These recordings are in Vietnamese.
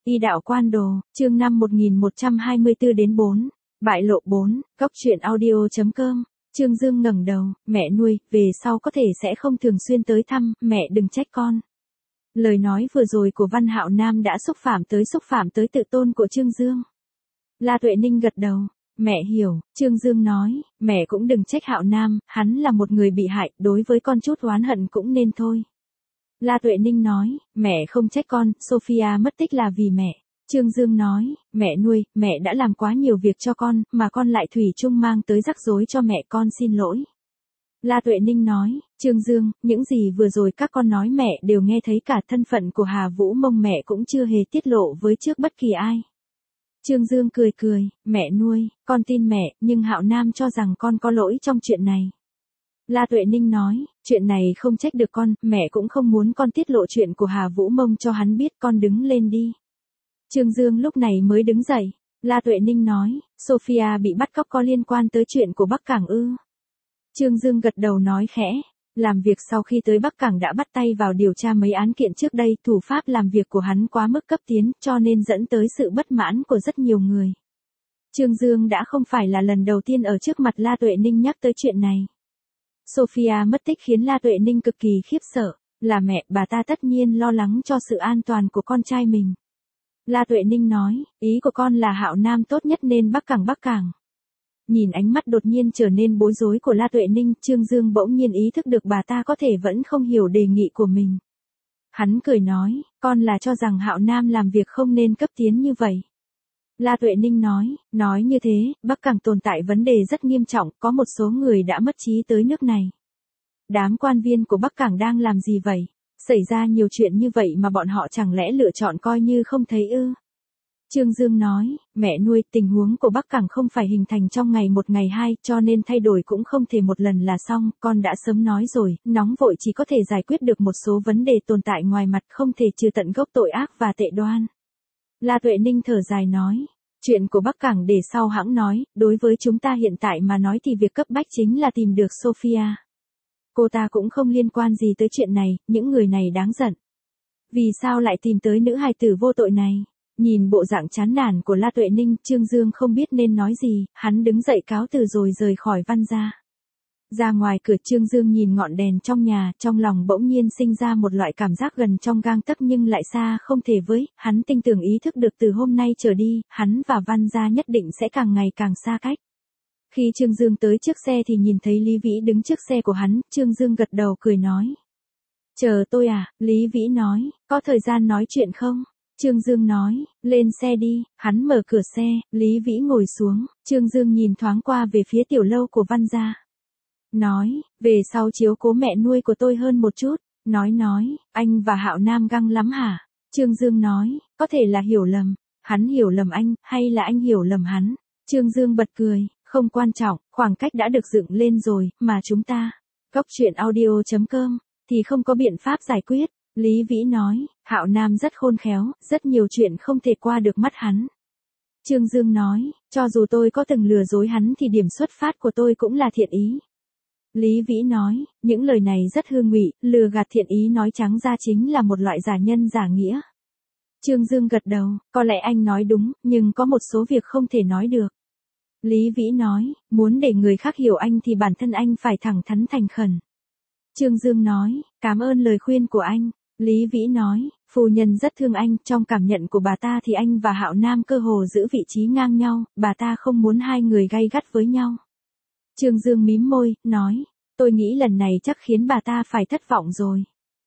Y đạo quan đồ, chương 5 1124 đến 4. Bại lộ 4, góc truyện audio.com. Trương Dương ngẩng đầu, mẹ nuôi, về sau có thể sẽ không thường xuyên tới thăm, mẹ đừng trách con. Lời nói vừa rồi của Văn Hạo Nam đã xúc phạm tới tự tôn của Trương Dương. La Tuệ Ninh gật đầu, mẹ hiểu, Trương Dương nói, mẹ cũng đừng trách Hạo Nam, hắn là một người bị hại, đối với con chút oán hận cũng nên thôi. La Tuệ Ninh nói, mẹ không trách con, Sophia mất tích là vì mẹ. Trương Dương nói, mẹ nuôi, mẹ đã làm quá nhiều việc cho con, mà con lại thủy chung mang tới rắc rối cho mẹ, con xin lỗi. La Tuệ Ninh nói, Trương Dương, những gì vừa rồi các con nói mẹ đều nghe thấy, cả thân phận của Hà Vũ Mông mẹ cũng chưa hề tiết lộ với trước bất kỳ ai. Trương Dương cười, mẹ nuôi, con tin mẹ, nhưng Hạo Nam cho rằng con có lỗi trong chuyện này. La Tuệ Ninh nói, chuyện này không trách được con, mẹ cũng không muốn con tiết lộ chuyện của Hà Vũ Mông cho hắn biết, con đứng lên đi. Trương Dương lúc này mới đứng dậy. La Tuệ Ninh nói, Sophia bị bắt cóc có liên quan tới chuyện của Bắc Cảng ư? Trương Dương gật đầu nói khẽ, làm việc sau khi tới Bắc Cảng đã bắt tay vào điều tra mấy án kiện trước đây, thủ pháp làm việc của hắn quá mức cấp tiến, cho nên dẫn tới sự bất mãn của rất nhiều người. Trương Dương đã không phải là lần đầu tiên ở trước mặt La Tuệ Ninh nhắc tới chuyện này. Sophia mất tích khiến La Tuệ Ninh cực kỳ khiếp sợ, là mẹ, bà ta tất nhiên lo lắng cho sự an toàn của con trai mình. La Tuệ Ninh nói, ý của con là Hạo Nam tốt nhất nên Bắc Cảng. Nhìn ánh mắt đột nhiên trở nên bối rối của La Tuệ Ninh, Trương Dương bỗng nhiên ý thức được bà ta có thể vẫn không hiểu đề nghị của mình. Hắn cười nói, con là cho rằng Hạo Nam làm việc không nên cấp tiến như vậy. La Tuệ Ninh nói như thế, Bắc Cảng tồn tại vấn đề rất nghiêm trọng, có một số người đã mất trí tới nước này. Đám quan viên của Bắc Cảng đang làm gì vậy? Xảy ra nhiều chuyện như vậy mà bọn họ chẳng lẽ lựa chọn coi như không thấy ư? Trương Dương nói, mẹ nuôi, tình huống của Bắc Cảng không phải hình thành trong ngày một ngày hai, cho nên thay đổi cũng không thể một lần là xong, con đã sớm nói rồi, nóng vội chỉ có thể giải quyết được một số vấn đề tồn tại ngoài mặt, không thể trừ tận gốc tội ác và tệ đoan. La Tuệ Ninh thở dài nói, chuyện của Bắc Cảng để sau hãng nói, đối với chúng ta hiện tại mà nói thì việc cấp bách chính là tìm được Sophia. Cô ta cũng không liên quan gì tới chuyện này, những người này đáng giận. Vì sao lại tìm tới nữ hài tử vô tội này? Nhìn bộ dạng chán nản của La Tuệ Ninh, Trương Dương không biết nên nói gì, hắn đứng dậy cáo từ rồi rời khỏi Văn gia. Ra ngoài cửa, Trương Dương nhìn ngọn đèn trong nhà, trong lòng bỗng nhiên sinh ra một loại cảm giác gần trong gang tấc nhưng lại xa không thể với, hắn tinh tường ý thức được từ hôm nay trở đi, hắn và Văn gia nhất định sẽ càng ngày càng xa cách. Khi Trương Dương tới trước xe thì nhìn thấy Lý Vĩ đứng trước xe của hắn, Trương Dương gật đầu cười nói. Chờ tôi à, Lý Vĩ nói, có thời gian nói chuyện không? Trương Dương nói, lên xe đi, hắn mở cửa xe, Lý Vĩ ngồi xuống, Trương Dương nhìn thoáng qua về phía tiểu lâu của Văn gia. Nói, về sau chiếu cố mẹ nuôi của tôi hơn một chút, nói, anh và Hạo Nam găng lắm hả? Trương Dương nói, có thể là hiểu lầm, hắn hiểu lầm anh, hay là anh hiểu lầm hắn? Trương Dương bật cười, không quan trọng, khoảng cách đã được dựng lên rồi, mà chúng ta, góc truyện audio.com, thì không có biện pháp giải quyết. Lý Vĩ nói, Hạo Nam rất khôn khéo, rất nhiều chuyện không thể qua được mắt hắn. Trương Dương nói, cho dù tôi có từng lừa dối hắn thì điểm xuất phát của tôi cũng là thiện ý. Lý Vĩ nói, những lời này rất hư ngụy, lừa gạt thiện ý nói trắng ra chính là một loại giả nhân giả nghĩa. Trương Dương gật đầu, có lẽ anh nói đúng, nhưng có một số việc không thể nói được. Lý Vĩ nói, muốn để người khác hiểu anh thì bản thân anh phải thẳng thắn thành khẩn. Trương Dương nói, cảm ơn lời khuyên của anh. Lý Vĩ nói, phu nhân rất thương anh, trong cảm nhận của bà ta thì anh và Hạo Nam cơ hồ giữ vị trí ngang nhau, bà ta không muốn hai người gay gắt với nhau. Trương Dương mím môi, nói, tôi nghĩ lần này chắc khiến bà ta phải thất vọng rồi.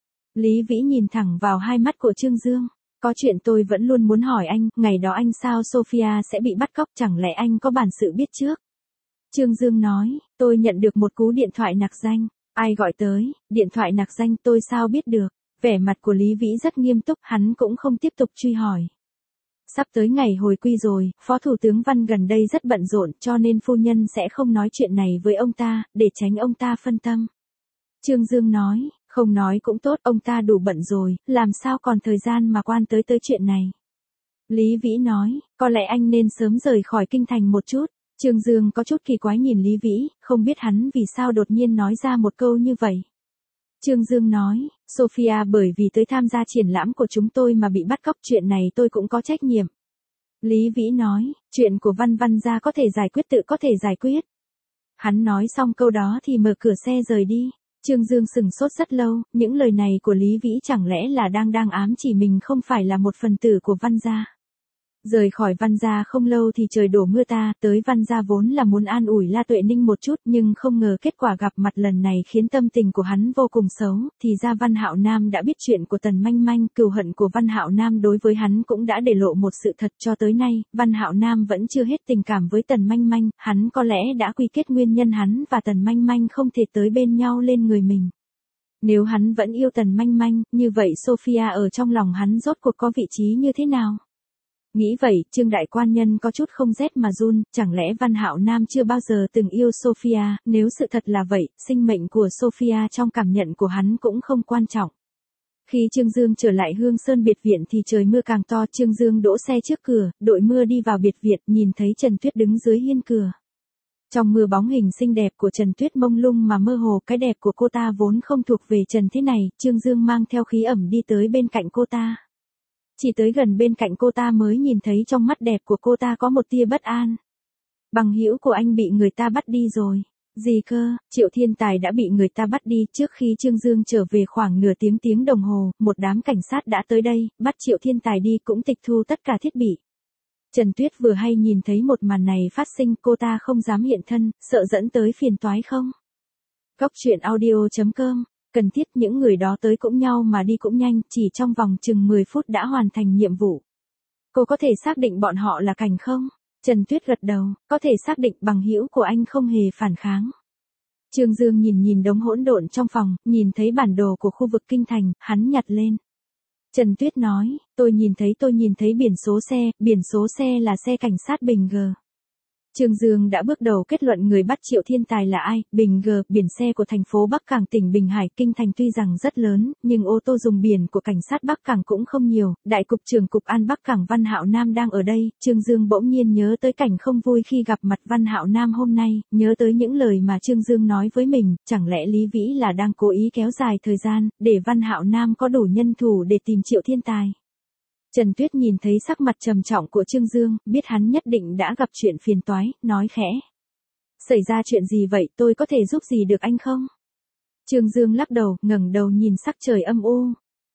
Lý Vĩ nhìn thẳng vào hai mắt của Trương Dương, có chuyện tôi vẫn luôn muốn hỏi anh, ngày đó anh sao Sophia sẽ bị bắt cóc, chẳng lẽ anh có bản sự biết trước? Trương Dương nói, tôi nhận được một cú điện thoại nặc danh. Ai gọi tới, điện thoại nặc danh, tôi sao biết được? Vẻ mặt của Lý Vĩ rất nghiêm túc, hắn cũng không tiếp tục truy hỏi. Sắp tới ngày hồi quy rồi, Phó Thủ tướng Văn gần đây rất bận rộn, cho nên phu nhân sẽ không nói chuyện này với ông ta, để tránh ông ta phân tâm. Trương Dương nói, không nói cũng tốt, ông ta đủ bận rồi, làm sao còn thời gian mà quan tới chuyện này. Lý Vĩ nói, có lẽ anh nên sớm rời khỏi kinh thành một chút. Trương Dương có chút kỳ quái nhìn Lý Vĩ, không biết hắn vì sao đột nhiên nói ra một câu như vậy. Trương Dương nói, Sophia bởi vì tới tham gia triển lãm của chúng tôi mà bị bắt cóc, chuyện này tôi cũng có trách nhiệm. Lý Vĩ nói, chuyện của Văn Văn gia có thể giải quyết, tự có thể giải quyết. Hắn nói xong câu đó thì mở cửa xe rời đi. Trương Dương sửng sốt rất lâu, những lời này của Lý Vĩ chẳng lẽ là đang ám chỉ mình không phải là một phần tử của Văn gia. Rời khỏi Văn gia không lâu thì trời đổ mưa ta, tới Văn gia vốn là muốn an ủi La Tuệ Ninh một chút, nhưng không ngờ kết quả gặp mặt lần này khiến tâm tình của hắn vô cùng xấu, thì ra Văn Hạo Nam đã biết chuyện của Tần Manh Manh, cừu hận của Văn Hạo Nam đối với hắn cũng đã để lộ một sự thật. Cho tới nay, Văn Hạo Nam vẫn chưa hết tình cảm với Tần Manh Manh, hắn có lẽ đã quy kết nguyên nhân hắn và Tần Manh Manh không thể tới bên nhau lên người mình. Nếu hắn vẫn yêu Tần Manh Manh, như vậy Sophia ở trong lòng hắn rốt cuộc có vị trí như thế nào? Nghĩ vậy, Trương đại quan nhân có chút không rét mà run, chẳng lẽ Văn Hạo Nam chưa bao giờ từng yêu Sophia, nếu sự thật là vậy, sinh mệnh của Sophia trong cảm nhận của hắn cũng không quan trọng. Khi Trương Dương trở lại Hương Sơn biệt viện thì trời mưa càng to, Trương Dương đỗ xe trước cửa, đội mưa đi vào biệt viện, nhìn thấy Trần Tuyết đứng dưới hiên cửa. Trong mưa bóng hình xinh đẹp của Trần Tuyết mông lung mà mơ hồ, cái đẹp của cô ta vốn không thuộc về Trần thế này, Trương Dương mang theo khí ẩm đi tới bên cạnh cô ta. Chỉ tới gần bên cạnh cô ta mới nhìn thấy trong mắt đẹp của cô ta có một tia bất an. Bằng hữu của anh bị người ta bắt đi rồi. Gì cơ? Triệu Thiên Tài đã bị người ta bắt đi. Trước khi Trương Dương trở về khoảng nửa tiếng đồng hồ, một đám cảnh sát đã tới đây, bắt Triệu Thiên Tài đi, cũng tịch thu tất cả thiết bị. Trần Tuyết vừa hay nhìn thấy một màn này phát sinh, cô ta không dám hiện thân, sợ dẫn tới phiền toái không. Cóc truyện audio.com. Cần thiết, những người đó tới cũng nhau mà đi cũng nhanh, chỉ trong vòng chừng 10 phút đã hoàn thành nhiệm vụ. Cô có thể xác định bọn họ là Cảnh không? Trần Tuyết gật đầu, có thể xác định, bằng hữu của anh không hề phản kháng. Trương Dương nhìn đống hỗn độn trong phòng, nhìn thấy bản đồ của khu vực kinh thành, hắn nhặt lên. Trần Tuyết nói, tôi nhìn thấy biển số xe là xe cảnh sát Bình G. Trương Dương đã bước đầu kết luận người bắt Triệu Thiên Tài là ai. Bình G, biển xe của thành phố Bắc Cảng tỉnh Bình Hải, kinh thành tuy rằng rất lớn, nhưng ô tô dùng biển của cảnh sát Bắc Cảng cũng không nhiều. Đại cục trưởng Cục An Bắc Cảng Văn Hạo Nam đang ở đây. Trương Dương bỗng nhiên nhớ tới cảnh không vui khi gặp mặt Văn Hạo Nam hôm nay, nhớ tới những lời mà Trương Dương nói với mình, chẳng lẽ Lý Vĩ là đang cố ý kéo dài thời gian, để Văn Hạo Nam có đủ nhân thủ để tìm Triệu Thiên Tài. Trần Tuyết nhìn thấy sắc mặt trầm trọng của Trương Dương, biết hắn nhất định đã gặp chuyện phiền toái, nói khẽ. Xảy ra chuyện gì vậy, tôi có thể giúp gì được anh không? Trương Dương lắc đầu, ngẩng đầu nhìn sắc trời âm u.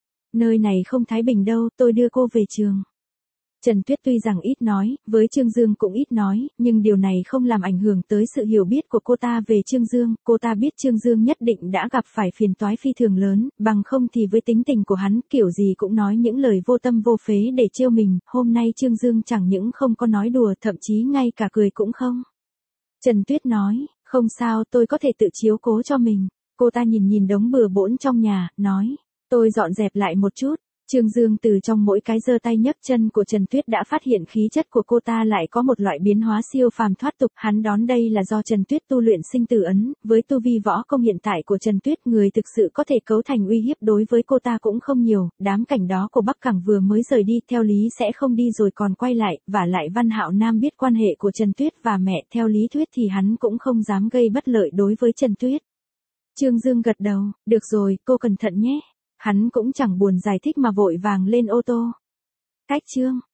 Nơi này không thái bình đâu, tôi đưa cô về trường. Trần Tuyết tuy rằng ít nói, với Trương Dương cũng ít nói, nhưng điều này không làm ảnh hưởng tới sự hiểu biết của cô ta về Trương Dương. Cô ta biết Trương Dương nhất định đã gặp phải phiền toái phi thường lớn, bằng không thì với tính tình của hắn, kiểu gì cũng nói những lời vô tâm vô phế để trêu mình. Hôm nay Trương Dương chẳng những không có nói đùa, thậm chí ngay cả cười cũng không. Trần Tuyết nói, không sao, tôi có thể tự chiếu cố cho mình. Cô ta nhìn đống bừa bộn trong nhà, nói, tôi dọn dẹp lại một chút. Trương Dương từ trong mỗi cái giơ tay nhấc chân của Trần Tuyết đã phát hiện khí chất của cô ta lại có một loại biến hóa siêu phàm thoát tục. Hắn đoán đây là do Trần Tuyết tu luyện sinh tử ấn, với tu vi võ công hiện tại của Trần Tuyết, người thực sự có thể cấu thành uy hiếp đối với cô ta cũng không nhiều. Đám cảnh đó của Bắc Cảng vừa mới rời đi, theo lý sẽ không đi rồi còn quay lại, vả lại Văn Hạo Nam biết quan hệ của Trần Tuyết và mẹ, theo lý thuyết thì hắn cũng không dám gây bất lợi đối với Trần Tuyết. Trương Dương gật đầu, được rồi, cô cẩn thận nhé. Hắn cũng chẳng buồn giải thích mà vội vàng lên ô tô. Cách chương